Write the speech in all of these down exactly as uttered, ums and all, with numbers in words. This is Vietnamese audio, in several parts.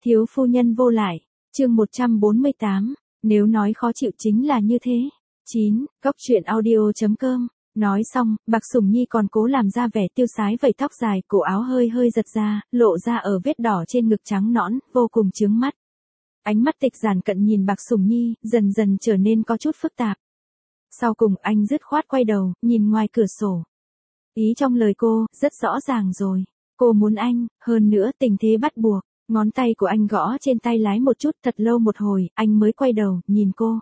Thiếu phu nhân vô lại, chương một trăm bốn mươi tám, nếu nói khó chịu chính là như thế. chín, Góc truyện audio chấm com, nói xong, Bạc Sủng Nhi còn cố làm ra vẻ tiêu sái vẩy tóc dài, cổ áo hơi hơi giật ra, lộ ra ở vết đỏ trên ngực trắng nõn, vô cùng chướng mắt. Ánh mắt Tịch Giản Cận nhìn Bạc Sủng Nhi, dần dần trở nên có chút phức tạp. Sau cùng anh dứt khoát quay đầu, nhìn ngoài cửa sổ. Ý trong lời cô, rất rõ ràng rồi. Cô muốn anh, hơn nữa tình thế bắt buộc. Ngón tay của anh gõ trên tay lái một chút, thật lâu một hồi, anh mới quay đầu, nhìn cô.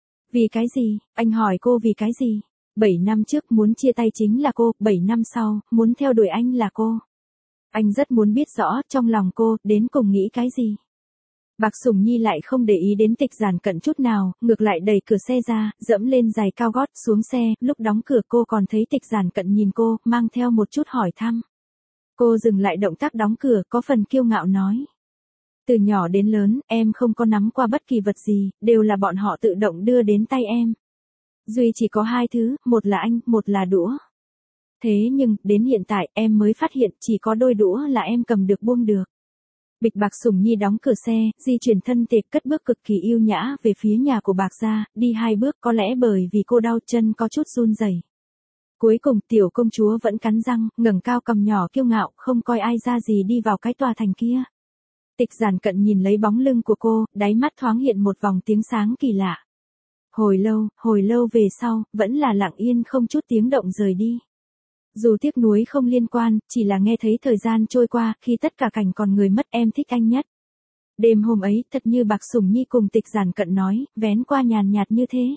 Vì cái gì? Anh hỏi cô vì cái gì? Bảy năm trước muốn chia tay chính là cô, bảy năm sau, muốn theo đuổi anh là cô. Anh rất muốn biết rõ, trong lòng cô, đến cùng nghĩ cái gì? Bạc Sủng Nhi lại không để ý đến Tịch Giản Cận chút nào, ngược lại đẩy cửa xe ra, dẫm lên giày cao gót, xuống xe, lúc đóng cửa cô còn thấy Tịch Giản Cận nhìn cô, mang theo một chút hỏi thăm. Cô dừng lại động tác đóng cửa, có phần kiêu ngạo nói. Từ nhỏ đến lớn, em không có nắm qua bất kỳ vật gì, đều là bọn họ tự động đưa đến tay em. Duy chỉ có hai thứ, một là anh, một là đũa. Thế nhưng, đến hiện tại, em mới phát hiện, chỉ có đôi đũa là em cầm được buông được. Bịch Bạc Sủng Nhi đóng cửa xe, di chuyển thân thể, cất bước cực kỳ yêu nhã về phía nhà của Bạc gia, đi hai bước, có lẽ bởi vì cô đau chân có chút run rẩy. Cuối cùng tiểu công chúa vẫn cắn răng, ngẩng cao cằm nhỏ kiêu ngạo, không coi ai ra gì đi vào cái tòa thành kia. Tịch Giản Cận nhìn lấy bóng lưng của cô, đáy mắt thoáng hiện một vòng tiếng sáng kỳ lạ. Hồi lâu, hồi lâu về sau, vẫn là lặng yên không chút tiếng động rời đi. Dù tiếc nuối không liên quan, chỉ là nghe thấy thời gian trôi qua, khi tất cả cảnh còn người mất em thích anh nhất. Đêm hôm ấy, thật như Bạc Sủng Nhi cùng Tịch Giản Cận nói, vén qua nhàn nhạt như thế.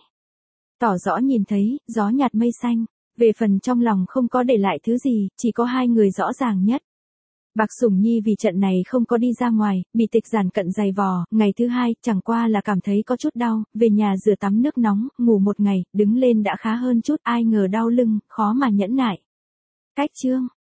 Tỏ rõ nhìn thấy, gió nhạt mây xanh, về phần trong lòng không có để lại thứ gì, chỉ có hai người rõ ràng nhất. Bạc Sủng Nhi vì trận này không có đi ra ngoài, bị Tịch Giản Cận giày vò, ngày thứ hai, chẳng qua là cảm thấy có chút đau, về nhà rửa tắm nước nóng, ngủ một ngày, đứng lên đã khá hơn chút, ai ngờ đau lưng, khó mà nhẫn nại. Cách chương.